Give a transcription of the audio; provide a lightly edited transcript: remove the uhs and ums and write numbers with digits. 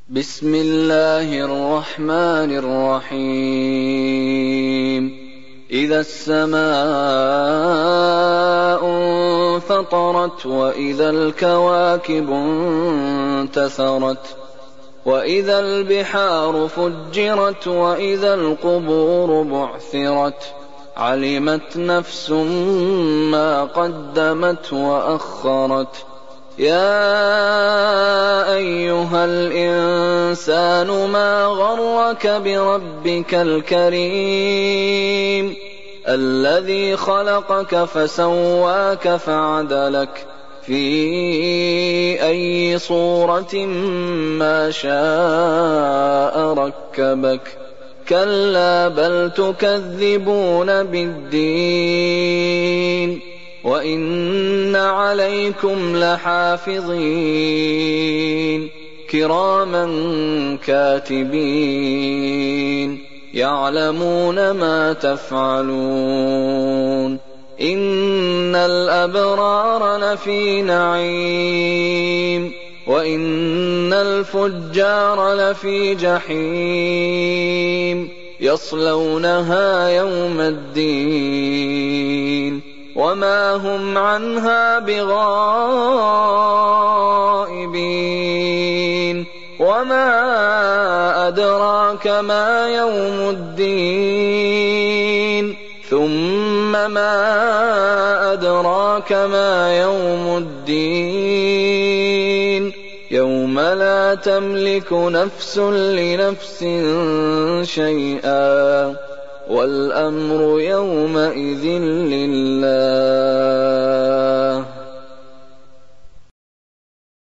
بسم الله الرحمن الرحيم إذا السماء انفطرت وإذا الكواكب انتثرت وإذا البحار فجرت وإذا القبور بعثرت علمت نفس ما قدمت وأخرت يا أيها الإنسان ما غرك بربك الكريم الذي خلقك فسواك فعدلك في أي صورة ما شاء ركبك كلا بل تكذبون بالدين وإن عليكم لحافظين كراما كاتبين يعلمون ما تفعلون إن الأبرار لفي نعيم وإن الفجار لفي جحيم يصلونها يوم الدين وما هم عنها بغائبين وما أدراك ما يوم الدين ثم ما أدراك ما يوم الدين يوم لا تملك نفس لنفس شيئا والأمر يومئذ لله